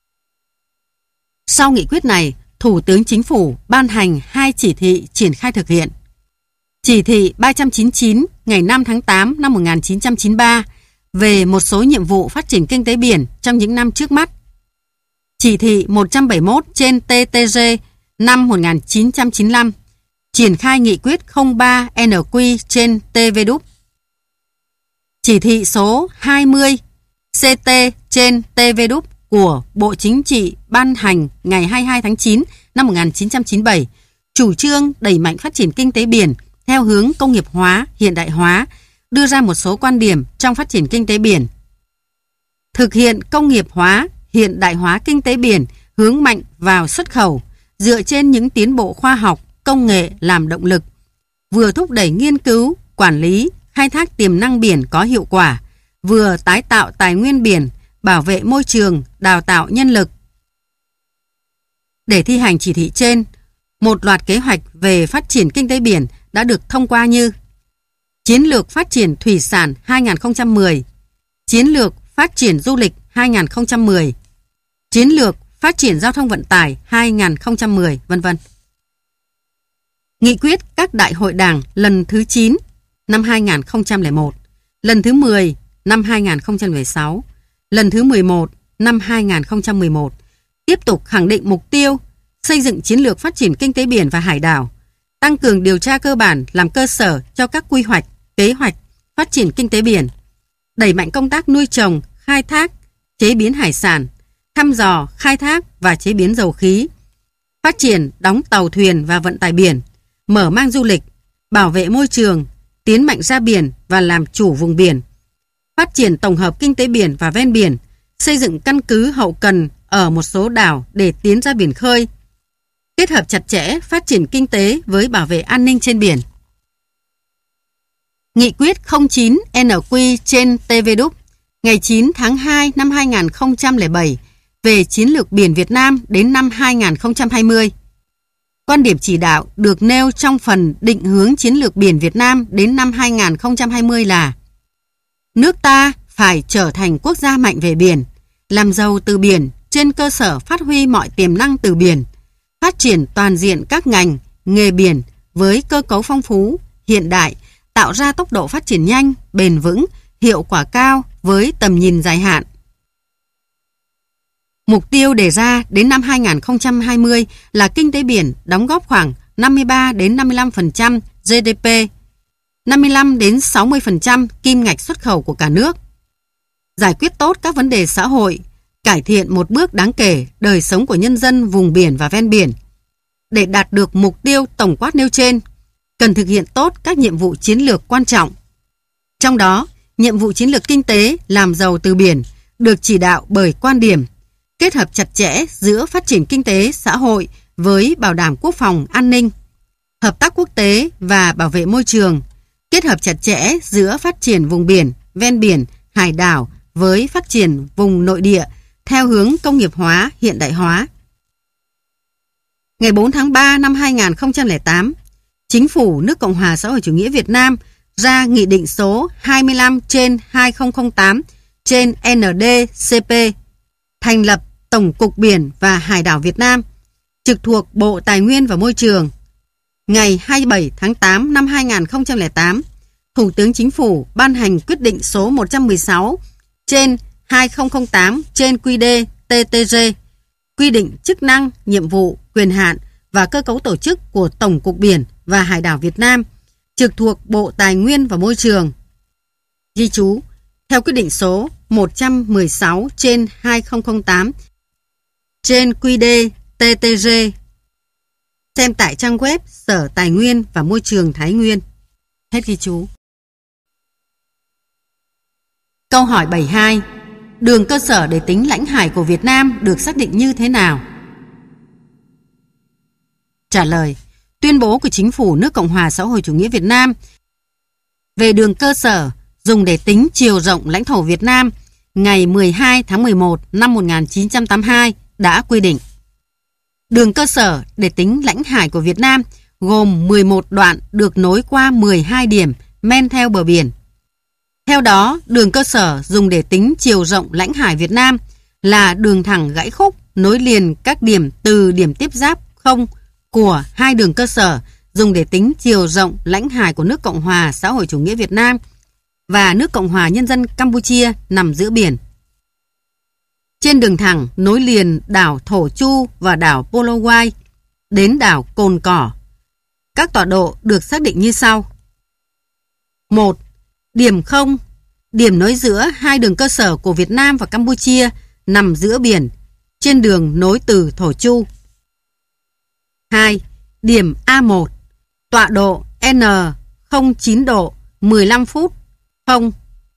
Sau nghị quyết này, Thủ tướng Chính phủ ban hành hai chỉ thị triển khai thực hiện. Chỉ thị ba trăm chín mươi chín ngày năm tháng tám năm một nghìn chín trăm chín mươi ba về một số nhiệm vụ phát triển kinh tế biển trong những năm trước mắt. Chỉ thị một trăm bảy mươi mốt trên T T G năm một nghìn chín trăm chín mươi lăm triển khai nghị quyết không ba N Q trên T V đúc. Chỉ thị số hai mươi C T trên T V đúc của Bộ Chính trị ban hành ngày hai mươi hai tháng chín năm một nghìn chín trăm chín mươi bảy chủ trương đẩy mạnh phát triển kinh tế biển theo hướng công nghiệp hóa, hiện đại hóa, đưa ra một số quan điểm trong phát triển kinh tế biển. Thực hiện công nghiệp hóa, hiện đại hóa kinh tế biển hướng mạnh vào xuất khẩu, dựa trên những tiến bộ khoa học, công nghệ làm động lực, vừa thúc đẩy nghiên cứu, quản lý, khai thác tiềm năng biển có hiệu quả, vừa tái tạo tài nguyên biển, bảo vệ môi trường, đào tạo nhân lực. Để thi hành chỉ thị trên, một loạt kế hoạch về phát triển kinh tế biển đã được thông qua như Chiến lược phát triển thủy sản hai nghìn không trăm mười, Chiến lược phát triển du lịch hai nghìn không trăm mười, Chiến lược phát triển giao thông vận tải hai nghìn không trăm mười, vân vân. Nghị quyết các đại hội đảng lần thứ chín năm hai nghìn không trăm lẻ một, lần thứ mười năm hai nghìn không trăm lẻ sáu, lần thứ mười một năm hai nghìn không trăm mười một tiếp tục khẳng định mục tiêu xây dựng chiến lược phát triển kinh tế biển và hải đảo, tăng cường điều tra cơ bản làm cơ sở cho các quy hoạch, kế hoạch phát triển kinh tế biển, đẩy mạnh công tác nuôi trồng, khai thác, chế biến hải sản, thăm dò, khai thác và chế biến dầu khí, phát triển đóng tàu thuyền và vận tải biển, mở mang du lịch, bảo vệ môi trường, tiến mạnh ra biển và làm chủ vùng biển, phát triển tổng hợp kinh tế biển và ven biển, xây dựng căn cứ hậu cần ở một số đảo để tiến ra biển khơi, kết hợp chặt chẽ phát triển kinh tế với bảo vệ an ninh trên biển. Nghị quyết không chín N Q trên T V đúc ngày chín tháng hai năm hai nghìn không trăm lẻ bảy về chiến lược biển Việt Nam đến năm hai nghìn không trăm hai mươi. Quan điểm chỉ đạo được nêu trong phần định hướng chiến lược biển Việt Nam đến năm hai nghìn không trăm hai mươi là: nước ta phải trở thành quốc gia mạnh về biển, làm giàu từ biển trên cơ sở phát huy mọi tiềm năng từ biển, phát triển toàn diện các ngành, nghề biển với cơ cấu phong phú, hiện đại, tạo ra tốc độ phát triển nhanh, bền vững, hiệu quả cao với tầm nhìn dài hạn. Mục tiêu đề ra đến năm hai nghìn không trăm hai mươi là kinh tế biển đóng góp khoảng năm mươi ba đến năm mươi lăm phần trăm G D P, năm mươi lăm đến sáu mươi phần trăm kim ngạch xuất khẩu của cả nước, giải quyết tốt các vấn đề xã hội, cải thiện một bước đáng kể đời sống của nhân dân vùng biển và ven biển. Để đạt được mục tiêu tổng quát nêu trên, cần thực hiện tốt các nhiệm vụ chiến lược quan trọng. Trong đó, nhiệm vụ chiến lược kinh tế làm giàu từ biển được chỉ đạo bởi quan điểm kết hợp chặt chẽ giữa phát triển kinh tế xã hội với bảo đảm quốc phòng an ninh, hợp tác quốc tế và bảo vệ môi trường, kết hợp chặt chẽ giữa phát triển vùng biển, ven biển, hải đảo với phát triển vùng nội địa theo hướng công nghiệp hóa, hiện đại hóa. Ngày bốn tháng ba năm hai nghìn không trăm lẻ tám, Chính phủ nước Cộng hòa xã hội chủ nghĩa Việt Nam ra Nghị định số hai mươi lăm trên hai nghìn không trăm lẻ tám trên N D C P thành lập Tổng cục Biển và Hải đảo Việt Nam, trực thuộc Bộ Tài nguyên và Môi trường. ngày hai mươi bảy tháng tám năm hai nghìn không trăm lẻ tám, Thủ tướng Chính phủ ban hành quyết định số một trăm mười sáu trên hai nghìn không trăm lẻ tám trên quy đê tê tê giê quy định chức năng, nhiệm vụ, quyền hạn và cơ cấu tổ chức của Tổng cục Biển và Hải đảo Việt Nam, trực thuộc Bộ Tài nguyên và Môi trường. Ghi chú, theo quyết định số một trăm mười sáu trên hai nghìn không trăm lẻ tám trên quy đê tê tê giê, xem tại trang web Sở Tài nguyên và Môi trường Thái Nguyên. Hết ghi chú. Câu hỏi bảy mươi hai. Đường cơ sở để tính lãnh hải của Việt Nam được xác định như thế nào? Trả lời. Tuyên bố của Chính phủ nước Cộng hòa xã hội chủ nghĩa Việt Nam về đường cơ sở dùng để tính chiều rộng lãnh thổ Việt Nam ngày mười hai tháng mười một năm một nghìn chín trăm tám mươi hai đã quy định. Đường cơ sở để tính lãnh hải của Việt Nam gồm mười một đoạn được nối qua mười hai điểm men theo bờ biển. Theo đó, đường cơ sở dùng để tính chiều rộng lãnh hải Việt Nam là đường thẳng gãy khúc nối liền các điểm từ điểm tiếp giáp không của hai đường cơ sở dùng để tính chiều rộng lãnh hải của nước Cộng hòa xã hội chủ nghĩa Việt Nam và nước Cộng hòa Nhân dân Campuchia nằm giữa biển. Trên đường thẳng nối liền đảo Thổ Chu và đảo Polowai đến đảo Cồn Cỏ, các tọa độ được xác định như sau. một. Điểm không, điểm nối giữa hai đường cơ sở của Việt Nam và Campuchia nằm giữa biển, trên đường nối từ Thổ Chu. hai. Điểm A một, tọa độ N không chín độ mười lăm phút không.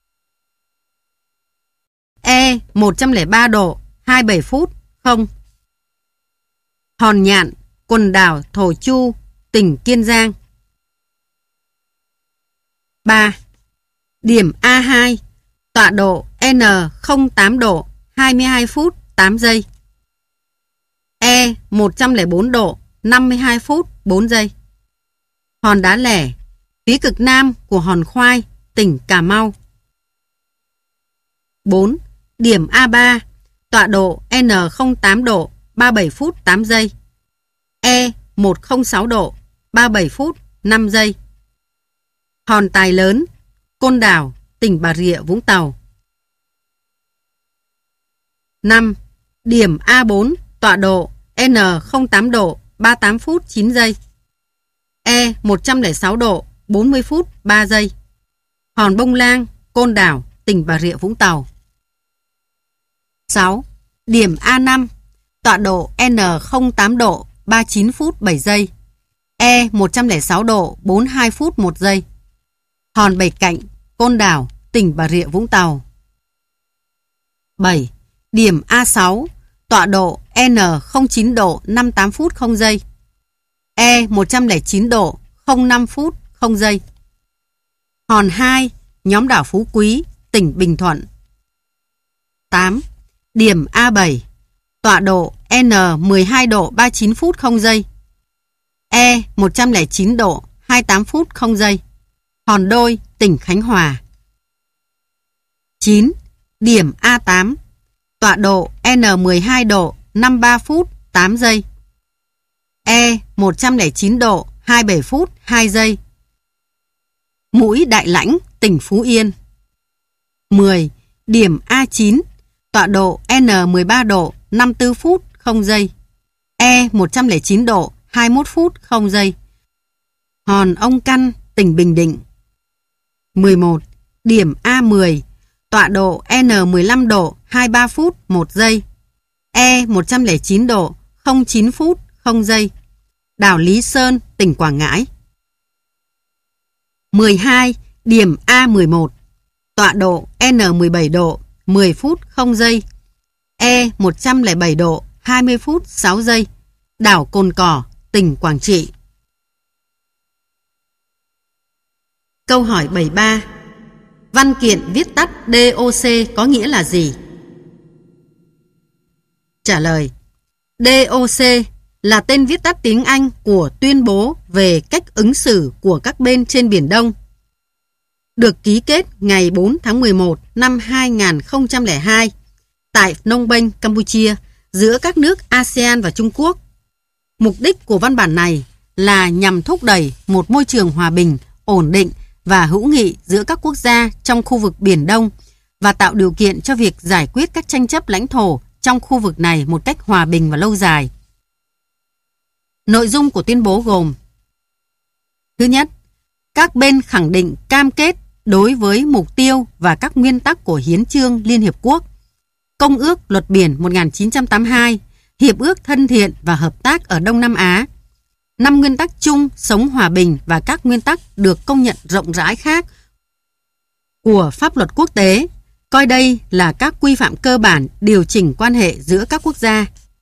E một trăm lẻ ba độ hai mươi bảy phút không. Hòn Nhạn, quần đảo Thổ Chu, tỉnh Kiên Giang. ba. Điểm A hai, tọa độ N không tám độ hai mươi hai phút tám giây. E một trăm lẻ bốn độ năm mươi hai phút bốn giây. Hòn Đá Lẻ, phía cực nam của hòn Khoai, tỉnh Cà Mau. bốn. Điểm A ba, tọa độ N không tám độ ba mươi bảy phút tám giây. E một không sáu độ ba mươi bảy phút năm giây. Hòn Tài Lớn, Côn Đảo, tỉnh Bà Rịa Vũng Tàu. năm. Điểm A bốn, tọa độ N không tám độ ba mươi tám phút chín giây. E một trăm lẻ sáu độ bốn mươi phút ba giây. Hòn Bông Lang, Côn Đảo, tỉnh Bà Rịa Vũng Tàu. sáu. Điểm A năm, tọa độ N không tám độ ba mươi chín phút bảy giây. E một trăm lẻ sáu độ bốn mươi hai phút một giây. Hòn Bảy Cạnh, Côn Đảo, tỉnh Bà Rịa Vũng Tàu. bảy. Điểm A sáu, tọa độ N không chín độ năm mươi tám phút không giây. E một trăm lẻ chín độ không năm phút không giây. Hòn hai, nhóm đảo Phú Quý, tỉnh Bình Thuận. tám. Điểm A bảy, tọa độ N mười hai độ ba mươi chín phút không giây. E một trăm lẻ chín độ hai mươi tám phút không giây. Hòn Đôi, tỉnh Khánh Hòa. chín. Điểm A tám, tọa độ N mười hai độ năm mươi ba phút tám giây. E một trăm lẻ chín độ hai mươi bảy phút hai giây. Mũi Đại Lãnh, tỉnh Phú Yên. mười. Điểm A chín, tọa độ N mười ba độ năm mươi tư phút không giây. E một trăm lẻ chín độ hai mươi mốt phút không giây. Hòn Ông Căn, tỉnh Bình Định. mười một. Điểm A mười, tọa độ N mười lăm độ hai mươi ba phút một giây. E một trăm lẻ chín độ không chín phút không giây. Đảo Lý Sơn, tỉnh Quảng Ngãi. mười hai. Điểm A mười một, tọa độ N mười bảy độ mười phút không giây. E một trăm lẻ bảy độ hai mươi phút sáu giây. Đảo Cồn Cỏ, tỉnh Quảng Trị. Câu hỏi bảy mươi ba. Văn kiện viết tắt đê ô xê có nghĩa là gì? Trả lời. đê ô xê là tên viết tắt tiếng Anh của tuyên bố về cách ứng xử của các bên trên Biển Đông, được ký kết ngày bốn tháng mười một năm hai nghìn không trăm lẻ hai tại Phnom Penh, Campuchia giữa các nước a sê an và Trung Quốc. Mục đích của văn bản này là nhằm thúc đẩy một môi trường hòa bình, ổn định và hữu nghị giữa các quốc gia trong khu vực Biển Đông và tạo điều kiện cho việc giải quyết các tranh chấp lãnh thổ trong khu vực này một cách hòa bình và lâu dài. Nội dung của tuyên bố gồm: Thứ nhất, các bên khẳng định cam kết đối với mục tiêu và các nguyên tắc của Hiến chương Liên Hiệp Quốc, Công ước Luật Biển một nghìn chín trăm tám mươi hai, Hiệp ước Thân thiện và Hợp tác ở Đông Nam Á, năm nguyên tắc chung sống hòa bình và các nguyên tắc được công nhận rộng rãi khác của pháp luật quốc tế, coi đây là các quy phạm cơ bản điều chỉnh quan hệ giữa các quốc gia.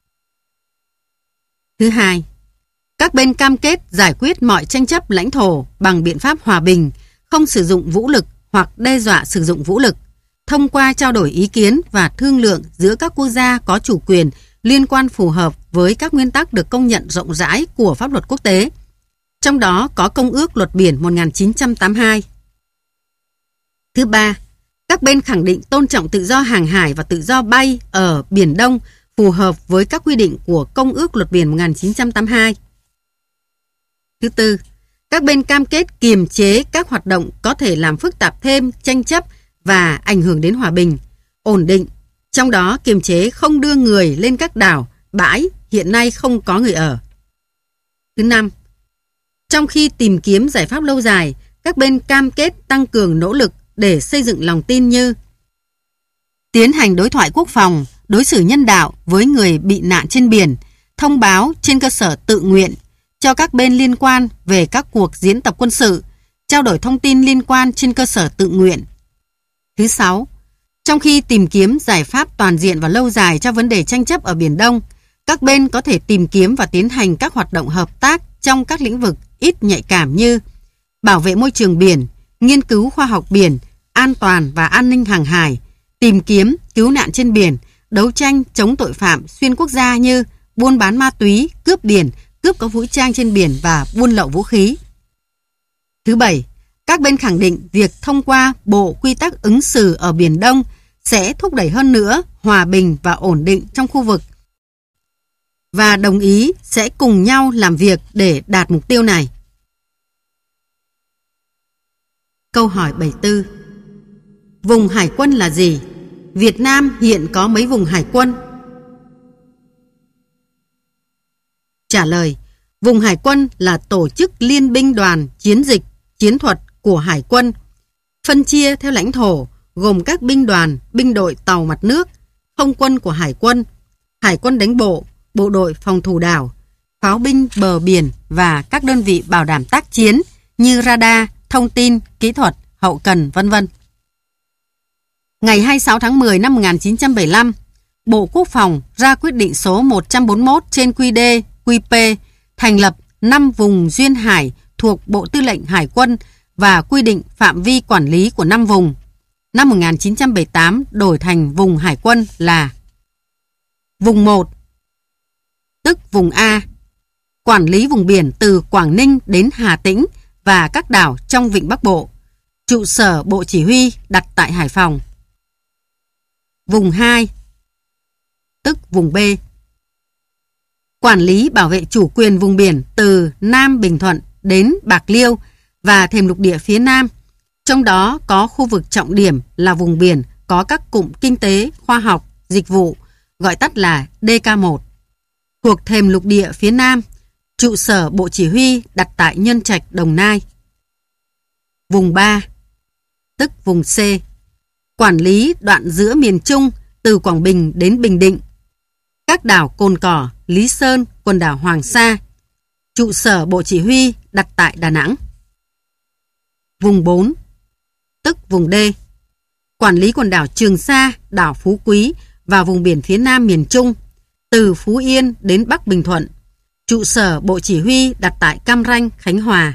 Thứ hai, các bên cam kết giải quyết mọi tranh chấp lãnh thổ bằng biện pháp hòa bình, không sử dụng vũ lực hoặc đe dọa sử dụng vũ lực, thông qua trao đổi ý kiến và thương lượng giữa các quốc gia có chủ quyền liên quan phù hợp với các nguyên tắc được công nhận rộng rãi của pháp luật quốc tế, trong đó có Công ước Luật Biển một nghìn chín trăm tám mươi hai. Thứ ba, các bên khẳng định tôn trọng tự do hàng hải và tự do bay ở Biển Đông phù hợp với các quy định của Công ước Luật Biển một nghìn chín trăm tám mươi hai. Thứ tư, các bên cam kết kiềm chế các hoạt động có thể làm phức tạp thêm tranh chấp và ảnh hưởng đến hòa bình, ổn định, trong đó kiềm chế không đưa người lên các đảo, bãi hiện nay không có người ở. Thứ năm, trong khi tìm kiếm giải pháp lâu dài, các bên cam kết tăng cường nỗ lực để xây dựng lòng tin như tiến hành đối thoại quốc phòng, đối xử nhân đạo với người bị nạn trên biển, thông báo trên cơ sở tự nguyện cho các bên liên quan về các cuộc diễn tập quân sự, trao đổi thông tin liên quan trên cơ sở tự nguyện. Thứ sáu, trong khi tìm kiếm giải pháp toàn diện và lâu dài cho vấn đề tranh chấp ở Biển Đông, các bên có thể tìm kiếm và tiến hành các hoạt động hợp tác trong các lĩnh vực ít nhạy cảm như bảo vệ môi trường biển, nghiên cứu khoa học biển, an toàn và an ninh hàng hải, tìm kiếm, cứu nạn trên biển, đấu tranh chống tội phạm xuyên quốc gia như buôn bán ma túy, cướp biển, cướp có vũ trang trên biển và buôn lậu vũ khí. Thứ bảy, các bên khẳng định việc thông qua Bộ Quy tắc ứng xử ở Biển Đông sẽ thúc đẩy hơn nữa hòa bình và ổn định trong khu vực và đồng ý sẽ cùng nhau làm việc để đạt mục tiêu này. Câu hỏi bảy mươi tư. Vùng hải quân là gì? Việt Nam hiện có mấy vùng hải quân? Trả lời: Vùng hải quân là tổ chức liên binh đoàn chiến dịch, chiến thuật của hải quân, phân chia theo lãnh thổ, gồm các binh đoàn, binh đội tàu mặt nước, không quân của hải quân, hải quân đánh bộ, bộ đội phòng thủ đảo, pháo binh bờ biển và các đơn vị bảo đảm tác chiến như radar, thông tin, kỹ thuật, hậu cần, vân vân. Ngày hai mươi sáu tháng mười năm một nghìn chín trăm bảy mươi lăm, Bộ Quốc phòng ra quyết định số một trăm bốn mươi mốt trên quy đê quy pê thành lập năm vùng duyên hải thuộc Bộ Tư lệnh Hải quân và quy định phạm vi quản lý của năm vùng. Năm một nghìn chín trăm bảy mươi tám đổi thành vùng hải quân là: Vùng một, tức vùng A, quản lý vùng biển từ Quảng Ninh đến Hà Tĩnh và các đảo trong Vịnh Bắc Bộ. Trụ sở Bộ Chỉ huy đặt tại Hải Phòng. Vùng hai, tức vùng B, quản lý bảo vệ chủ quyền vùng biển từ Nam Bình Thuận đến Bạc Liêu và thềm lục địa phía Nam, trong đó có khu vực trọng điểm là vùng biển có các cụm kinh tế, khoa học, dịch vụ, gọi tắt là đê ca một. Thuộc thềm lục địa phía Nam, trụ sở Bộ Chỉ huy đặt tại Nhân Trạch, Đồng Nai. Vùng ba, tức vùng C, quản lý đoạn giữa miền Trung từ Quảng Bình đến Bình Định, các đảo Cồn Cỏ, Lý Sơn, quần đảo Hoàng Sa. Trụ sở Bộ Chỉ huy đặt tại Đà Nẵng. Vùng bốn, tức vùng D, quản lý quần đảo Trường Sa, đảo Phú Quý và vùng biển phía Nam miền Trung, từ Phú Yên đến Bắc Bình Thuận. Trụ sở Bộ Chỉ huy đặt tại Cam Ranh, Khánh Hòa.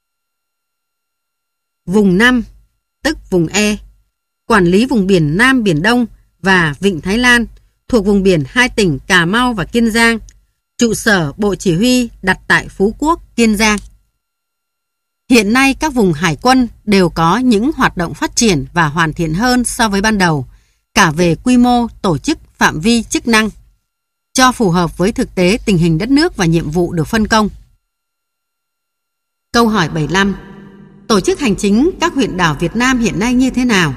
Vùng năm, tức vùng E, quản lý vùng biển Nam Biển Đông và Vịnh Thái Lan, thuộc vùng biển hai tỉnh Cà Mau và Kiên Giang. Trụ sở Bộ Chỉ huy đặt tại Phú Quốc, Kiên Giang. Hiện nay các vùng hải quân đều có những hoạt động phát triển và hoàn thiện hơn so với ban đầu, cả về quy mô, tổ chức, phạm vi, chức năng, cho phù hợp với thực tế tình hình đất nước và nhiệm vụ được phân công. Câu hỏi bảy mươi lăm. Tổ chức hành chính các huyện đảo Việt Nam hiện nay như thế nào?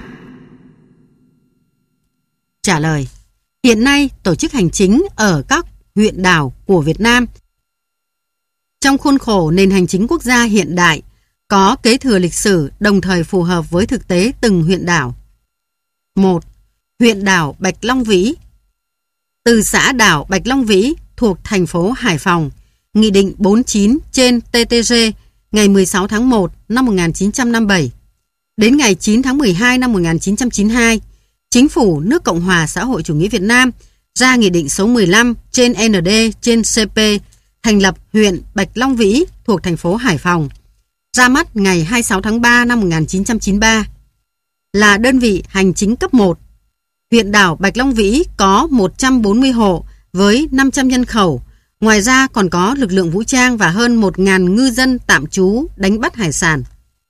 Trả lời. Hiện nay, tổ chức hành chính ở các huyện đảo của Việt Nam trong khuôn khổ nền hành chính quốc gia hiện đại có kế thừa lịch sử đồng thời phù hợp với thực tế từng huyện đảo. một. Huyện đảo Bạch Long Vĩ. Từ xã đảo Bạch Long Vĩ thuộc thành phố Hải Phòng, Nghị định bốn mươi chín trên T T G ngày mười sáu tháng một năm một nghìn chín trăm năm mươi bảy đến ngày chín tháng mười hai năm một nghìn chín trăm chín mươi hai, Chính phủ nước Cộng hòa xã hội chủ nghĩa Việt Nam ra Nghị định số mười lăm trên N D trên C P thành lập huyện Bạch Long Vĩ thuộc thành phố Hải Phòng, ra mắt ngày hai mươi sáu tháng ba năm một nghìn chín trăm chín mươi ba. Là đơn vị hành chính cấp một, huyện đảo Bạch Long Vĩ có một trăm bốn mươi hộ với năm trăm nhân khẩu. Ngoài ra còn có lực lượng vũ trang và hơn một nghìn ngư dân tạm trú đánh bắt hải sản.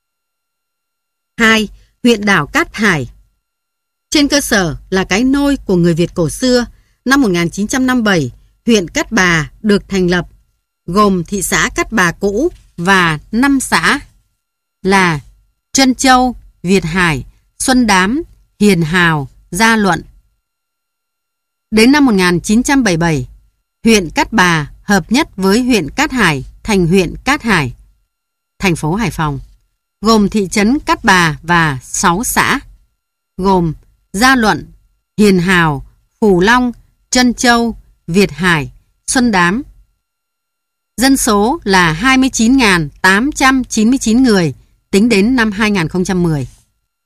hai. Huyện đảo Cát Hải. Trên cơ sở là cái nôi của người Việt cổ xưa, năm một nghìn chín trăm năm mươi bảy, huyện Cát Bà được thành lập, gồm thị xã Cát Bà cũ và năm xã là Trân Châu, Việt Hải, Xuân Đám, Hiền Hào, Gia Luận. Đến năm một nghìn chín trăm bảy mươi bảy, huyện Cát Bà hợp nhất với huyện Cát Hải thành huyện Cát Hải, thành phố Hải Phòng, gồm thị trấn Cát Bà và sáu xã, gồm Gia Luận, Hiền Hào, Phù Long, Trân Châu, Việt Hải, Xuân Đám. Dân số là hai mươi chín nghìn tám trăm chín mươi chín người tính đến năm hai nghìn không trăm mười.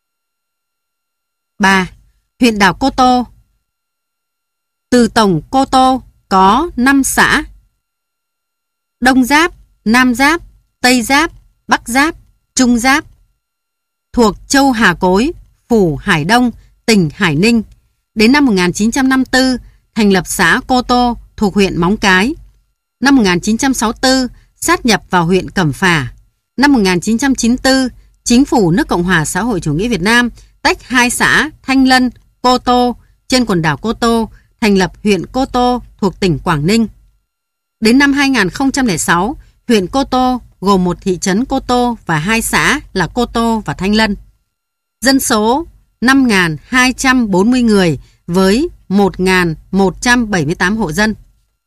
ba. Huyện đảo Cô Tô. Từ tổng Cô Tô có năm xã: Đông Giáp, Nam Giáp, Tây Giáp, Bắc Giáp, Trung Giáp, thuộc Châu Hà Cối, Phủ Hải Đông, tỉnh Hải Ninh. Đến năm một nghìn chín trăm năm mươi tư, thành lập xã Cô Tô thuộc huyện Móng Cái. Năm một nghìn chín trăm sáu mươi tư, sát nhập vào huyện Cẩm Phả. Năm một nghìn chín trăm chín mươi tư, Chính phủ nước Cộng hòa xã hội chủ nghĩa Việt Nam tách hai xã Thanh Lân, Cô Tô trên quần đảo Cô Tô, thành lập huyện Cô Tô thuộc tỉnh Quảng Ninh. Đến năm hai nghìn không trăm lẻ sáu, huyện Cô Tô gồm một thị trấn Cô Tô và hai xã là Cô Tô và Thanh Lân. Dân số năm nghìn hai trăm bốn mươi người với một nghìn một trăm bảy mươi tám hộ dân.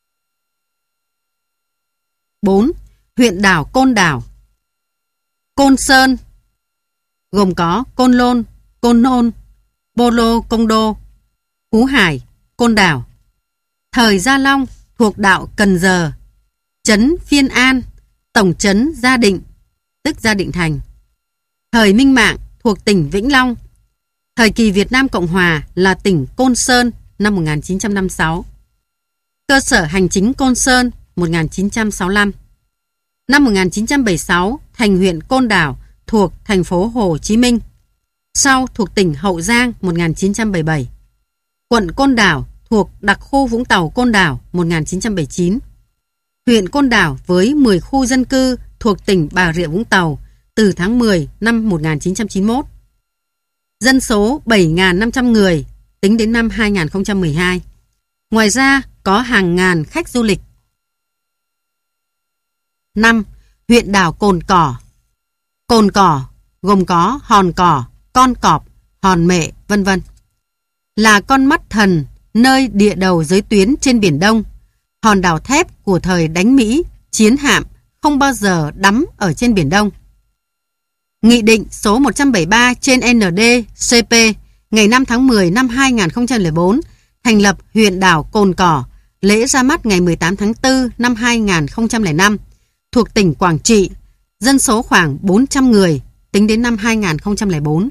bốn. Huyện đảo Côn Đảo. Côn Sơn, gồm có Côn Lôn, Côn Nôn, Bô Lô Công Đô, Phú Hải, Côn Đảo. Thời Gia Long thuộc đạo Cần Giờ, trấn Phiên An, tổng trấn Gia Định, tức Gia Định Thành. Thời Minh Mạng thuộc tỉnh Vĩnh Long. Thời kỳ Việt Nam Cộng Hòa là tỉnh Côn Sơn năm một nghìn chín trăm năm mươi sáu. Cơ sở hành chính Côn Sơn một nghìn chín trăm sáu mươi lăm. Năm một nghìn chín trăm bảy mươi sáu thành huyện Côn Đảo thuộc thành phố Hồ Chí Minh. Sau thuộc tỉnh Hậu Giang một nghìn chín trăm bảy mươi bảy. Quận Côn Đảo thuộc đặc khu Vũng Tàu Côn Đảo một nghìn chín trăm bảy mươi chín. Huyện Côn Đảo với mười khu dân cư thuộc tỉnh Bà Rịa Vũng Tàu từ tháng mười năm một nghìn chín trăm chín mươi mốt. Dân số bảy nghìn năm trăm người tính đến năm hai nghìn không trăm mười hai. Ngoài ra có hàng ngàn khách du lịch. năm. Huyện đảo Cồn Cỏ. Cồn Cỏ gồm có Hòn Cỏ, Con Cọp, Hòn Mệ, vân vân. Là con mắt thần nơi địa đầu giới tuyến trên Biển Đông. Hòn đảo thép của thời đánh Mỹ, chiến hạm không bao giờ đắm ở trên Biển Đông. Nghị định số một trăm bảy mươi ba trên N D C P ngày năm tháng mười năm hai nghìn không trăm lẻ bốn thành lập huyện đảo Cồn Cỏ, lễ ra mắt ngày mười tám tháng tư năm hai nghìn không trăm lẻ năm, thuộc tỉnh Quảng Trị, dân số khoảng bốn trăm người tính đến năm hai nghìn không trăm lẻ bốn.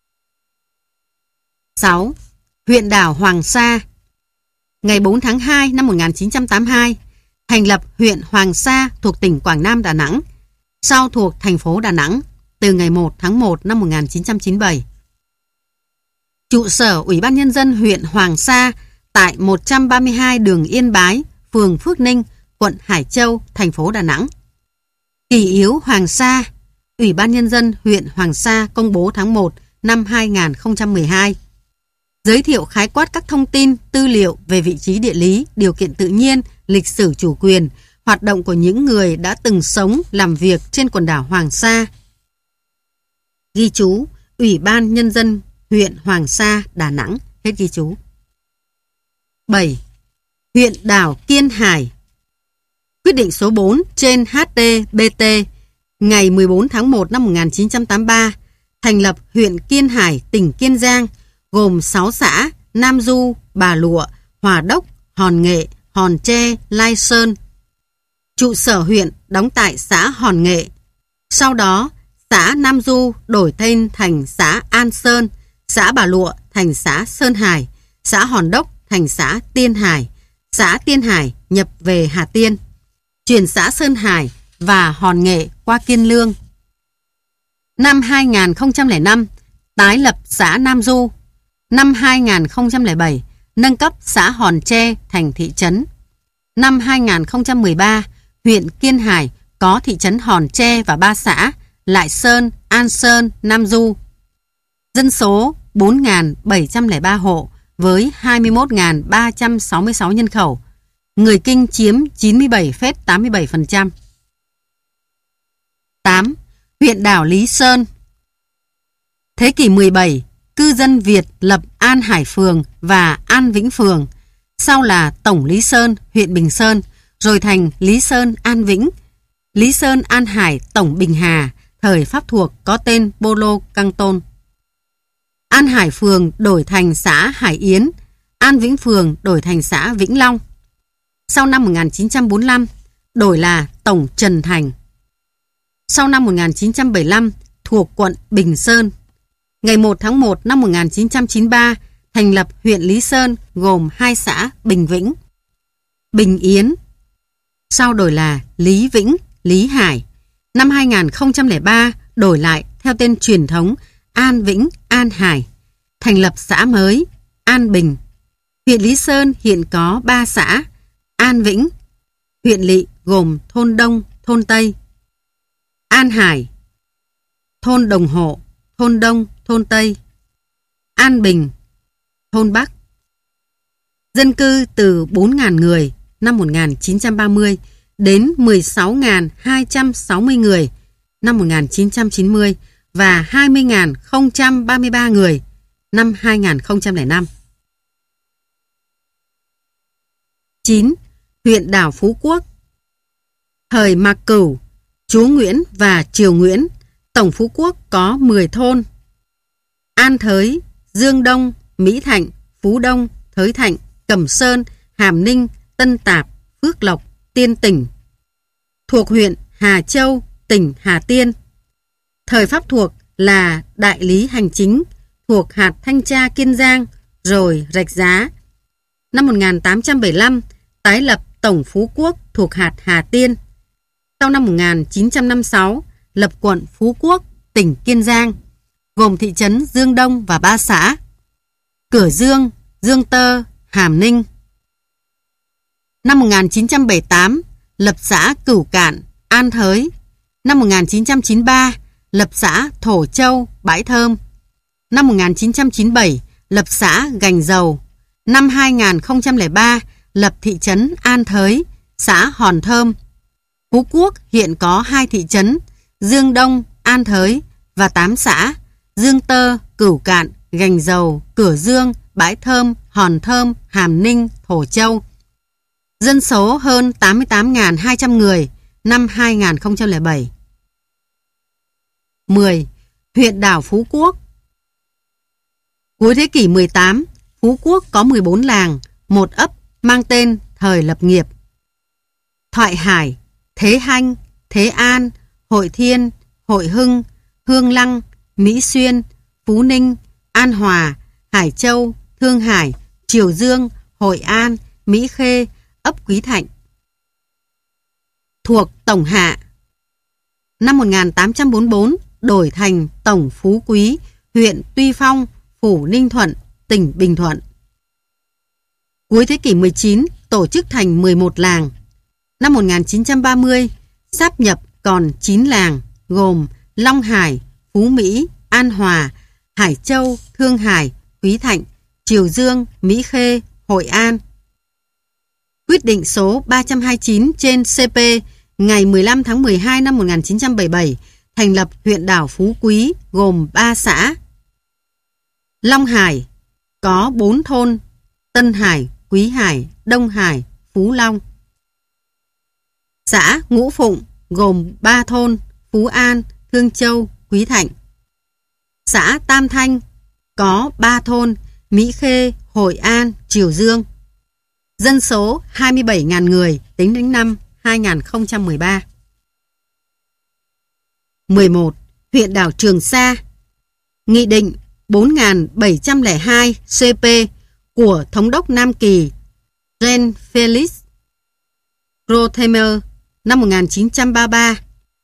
sáu. Huyện đảo Hoàng Sa. Ngày bốn tháng hai năm một nghìn chín trăm tám mươi hai, thành lập huyện Hoàng Sa thuộc tỉnh Quảng Nam, Đà Nẵng, sau thuộc thành phố Đà Nẵng từ ngày một tháng một năm một nghìn chín trăm chín mươi bảy. Trụ sở Ủy ban Nhân dân huyện Hoàng Sa tại một trăm ba mươi hai đường Yên Bái, phường Phước Ninh, quận Hải Châu, thành phố Đà Nẵng. Kỷ yếu Hoàng Sa. Ủy ban Nhân dân huyện Hoàng Sa công bố tháng một năm hai nghìn không trăm mười hai. Giới thiệu khái quát các thông tin, tư liệu về vị trí địa lý, điều kiện tự nhiên, lịch sử chủ quyền, hoạt động của những người đã từng sống, làm việc trên quần đảo Hoàng Sa. Ghi chú, Ủy ban Nhân dân huyện Hoàng Sa, Đà Nẵng. Hết ghi chú. bảy. Huyện đảo Kiên Hải. Quyết định số bốn trên H T B T ngày mười bốn tháng một năm một nghìn chín trăm tám mươi ba thành lập huyện Kiên Hải, tỉnh Kiên Giang, gồm sáu xã Nam Du, Bà Lụa, Hòa Đốc, Hòn Nghệ, Hòn Tre, Lai Sơn. Trụ sở huyện đóng tại xã Hòn Nghệ. Sau đó, xã Nam Du đổi tên thành xã An Sơn, xã Bà Lụa thành xã Sơn Hải, xã Hòn Đốc thành xã Tiên Hải, xã Tiên Hải nhập về Hà Tiên, chuyển xã Sơn Hải và Hòn Nghệ qua Kiên Lương. Năm hai nghìn không trăm lẻ năm, tái lập xã Nam Du. Năm hai nghìn không trăm lẻ bảy, nâng cấp xã Hòn Tre thành thị trấn. Năm hai nghìn không trăm mười ba, huyện Kiên Hải có thị trấn Hòn Tre và ba xã Lại Sơn, An Sơn, Nam Du. Dân số bốn nghìn bảy trăm lẻ ba hộ với hai mươi mốt nghìn ba trăm sáu mươi sáu nhân khẩu. Người Kinh chiếm chín mươi bảy phẩy tám mươi bảy phần trăm. tám. Huyện đảo Lý Sơn. Thế kỷ mười bảy, cư dân Việt lập An Hải Phường và An Vĩnh Phường, sau là Tổng Lý Sơn, huyện Bình Sơn, rồi thành Lý Sơn An Vĩnh, Lý Sơn An Hải Tổng Bình Hà, thời Pháp thuộc có tên Bô Lô Căng Tôn. An Hải Phường đổi thành xã Hải Yến, An Vĩnh Phường đổi thành xã Vĩnh Long. Sau năm một nghìn chín trăm bốn mươi lăm, đổi là Tổng Trần Thành. Sau năm một nghìn chín trăm bảy mươi lăm, thuộc quận Bình Sơn. Ngày một tháng một năm một nghìn chín trăm chín mươi ba, thành lập huyện Lý Sơn gồm hai xã Bình Vĩnh, Bình Yến. Sau đổi là Lý Vĩnh, Lý Hải. Năm hai nghìn không trăm lẻ ba, đổi lại theo tên truyền thống An Vĩnh, An Hải. Thành lập xã mới An Bình. Huyện Lý Sơn hiện có ba xã An Vĩnh, huyện lỵ gồm thôn Đông, thôn Tây, An Hải, thôn Đồng Hộ, thôn Đông, thôn Tây, An Bình, thôn Bắc. Dân cư từ bốn nghìn người năm một nghìn chín trăm ba mươi đến mười sáu nghìn hai trăm sáu mươi người năm một nghìn chín trăm chín mươi và hai mươi nghìn không trăm ba mươi ba người năm hai nghìn không trăm lẻ năm. chín. Huyện đảo Phú Quốc. Thời Mạc Cửu, Chúa Nguyễn và Triều Nguyễn, tổng Phú Quốc có mười thôn: An Thới, Dương Đông, Mỹ Thạnh, Phú Đông, Thới Thạnh, Cẩm Sơn, Hàm Ninh, Tân Tạp, Phước Lộc, Tiên Tỉnh. Thuộc huyện Hà Châu, tỉnh Hà Tiên. Thời Pháp thuộc là đại lý hành chính, thuộc hạt thanh tra Kiên Giang, rồi Rạch Giá. Năm một nghìn tám trăm bảy mươi lăm, tái lập tổng Phú Quốc thuộc hạt Hà Tiên. Sau năm một nghìn chín trăm năm mươi sáu, lập quận Phú Quốc, tỉnh Kiên Giang, gồm thị trấn Dương Đông và ba xã: Cửa Dương, Dương Tơ, Hàm Ninh. Năm một nghìn chín trăm bảy mươi tám, lập xã Cửu Cạn, An Thới. Năm một nghìn chín trăm chín mươi ba, lập xã Thổ Châu, Bãi Thơm. Năm một nghìn chín trăm chín mươi bảy, lập xã Gành Dầu. Năm hai nghìn không trăm lẻ ba, lập thị trấn An Thới, xã Hòn Thơm. Phú Quốc hiện có hai thị trấn: Dương Đông, An Thới và tám xã: Dương Tơ, Cửu Cạn, Gành Dầu, Cửa Dương, Bãi Thơm, Hòn Thơm, Hàm Ninh, Thổ Châu. Dân số hơn tám mươi tám nghìn hai trăm người năm hai nghìn không trăm lẻ bảy. mười. Huyện đảo Phú Quốc. Cuối thế kỷ mười tám, Phú Quốc có mười bốn làng, một ấp mang tên thời lập nghiệp: Thoại Hải, Thế Hanh, Thế An, Hội Thiên, Hội Hưng, Hương Lăng, Mỹ Xuyên, Phú Ninh, An Hòa, Hải Châu, Thương Hải, Triều Dương, Hội An, Mỹ Khê, ấp Quý Thạnh. Thuộc Tổng Hạ. Năm một nghìn tám trăm bốn mươi tư, đổi thành Tổng Phú Quý, huyện Tuy Phong, phủ Ninh Thuận, tỉnh Bình Thuận. Cuối thế kỷ mười chín, tổ chức thành mười một làng. Năm một nghìn chín trăm ba mươi, sáp nhập còn chín làng, gồm Long Hải, Phú Mỹ, An Hòa, Hải Châu, Thương Hải, Quý Thạnh, Triều Dương, Mỹ Khê, Hội An. Quyết định số ba trăm hai mươi chín trên C P ngày mười lăm tháng mười hai năm một nghìn chín trăm bảy mươi bảy thành lập huyện đảo Phú Quý gồm ba xã. Long Hải có bốn thôn: Tân Hải, Quý Hải, Đông Hải, Phú Long. Xã Ngũ Phụng gồm ba thôn: Phú An, Thương Châu, Quý Thạnh. Xã Tam Thanh có ba thôn: Mỹ Khê, Hội An, Triều Dương. Dân số hai mươi bảy nghìn người tính đến năm hai nghìn không trăm mười ba. mười một. Huyện đảo Trường Sa. Nghị định bốn nghìn bảy trăm lẻ hai C P của Thống đốc Nam Kỳ Jean Felix Rothermer năm một nghìn chín trăm ba mươi ba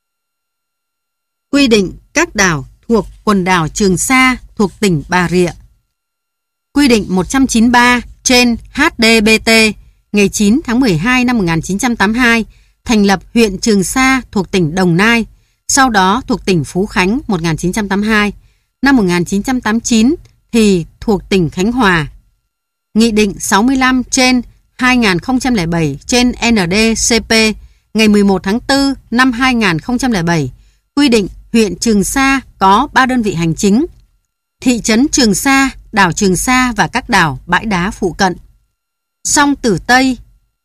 quy định các đảo thuộc quần đảo Trường Sa thuộc tỉnh Bà Rịa. Quy định một trăm chín mươi ba trên H D B T ngày chín tháng mười hai năm một nghìn chín trăm tám mươi hai thành lập huyện Trường Sa thuộc tỉnh Đồng Nai, sau đó thuộc tỉnh Phú Khánh một nghìn chín trăm tám mươi hai. Năm một nghìn chín trăm tám mươi chín thì thuộc tỉnh Khánh Hòa. Nghị định sáu mươi lăm trên hai nghìn không trăm lẻ bảy trên N D C P ngày mười một tháng tư năm hai nghìn không trăm lẻ bảy quy định huyện Trường Sa có ba đơn vị hành chính: thị trấn Trường Sa, đảo Trường Sa và các đảo bãi đá phụ cận. Song Tử Tây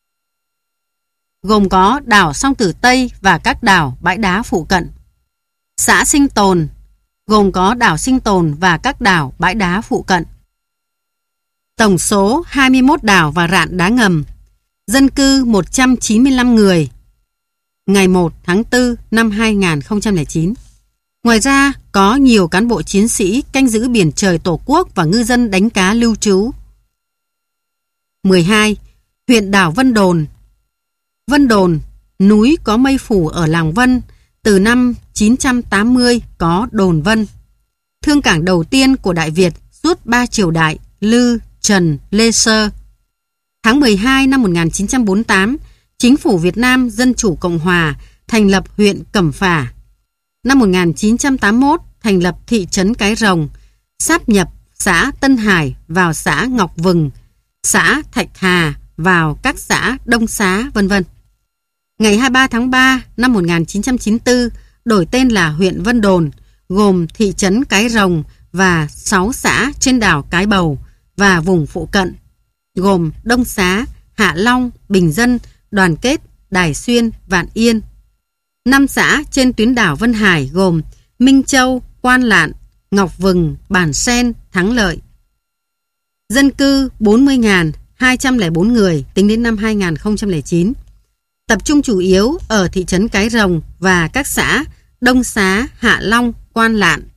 gồm có đảo Song Tử Tây và các đảo bãi đá phụ cận. Xã Sinh Tồn gồm có đảo Sinh Tồn và các đảo bãi đá phụ cận. Tổng số hai mươi mốt đảo và rạn đá ngầm. Dân cư một trăm chín mươi lăm người. Ngày một tháng tư năm hai nghìn không trăm lẻ chín. Ngoài ra có nhiều cán bộ chiến sĩ canh giữ biển trời Tổ quốc và ngư dân đánh cá lưu trú. mười hai. Huyện đảo Vân Đồn. Vân Đồn, núi có mây phủ ở làng Vân, từ năm chín trăm tám mươi có đồn Vân. Thương cảng đầu tiên của Đại Việt suốt ba triều đại Lư, Trần, Lê Sơ. Tháng mười hai năm một nghìn chín trăm bốn mươi tám, Chính phủ Việt Nam Dân chủ Cộng hòa thành lập huyện Cẩm Phả. Năm một nghìn chín trăm tám mươi mốt thành lập thị trấn Cái Rồng, sáp nhập xã Tân Hải vào xã Ngọc Vừng, xã Thạch Hà vào các xã Đông Xá, vân vân. Ngày hai mươi ba tháng ba năm một nghìn chín trăm chín mươi tư đổi tên là huyện Vân Đồn, gồm thị trấn Cái Rồng và sáu xã trên đảo Cái Bầu và vùng phụ cận, gồm Đông Xá, Hạ Long, Bình Dân, Đoàn Kết, Đài Xuyên, Vạn Yên. Năm xã trên tuyến đảo Vân Hải gồm Minh Châu, Quan Lạn, Ngọc Vừng, Bản Sen, Thắng Lợi. Dân cư bốn mươi nghìn hai trăm lẻ bốn người tính đến năm hai nghìn không trăm lẻ chín. Tập trung chủ yếu ở thị trấn Cái Rồng và các xã Đông Xá, Hạ Long, Quan Lạn.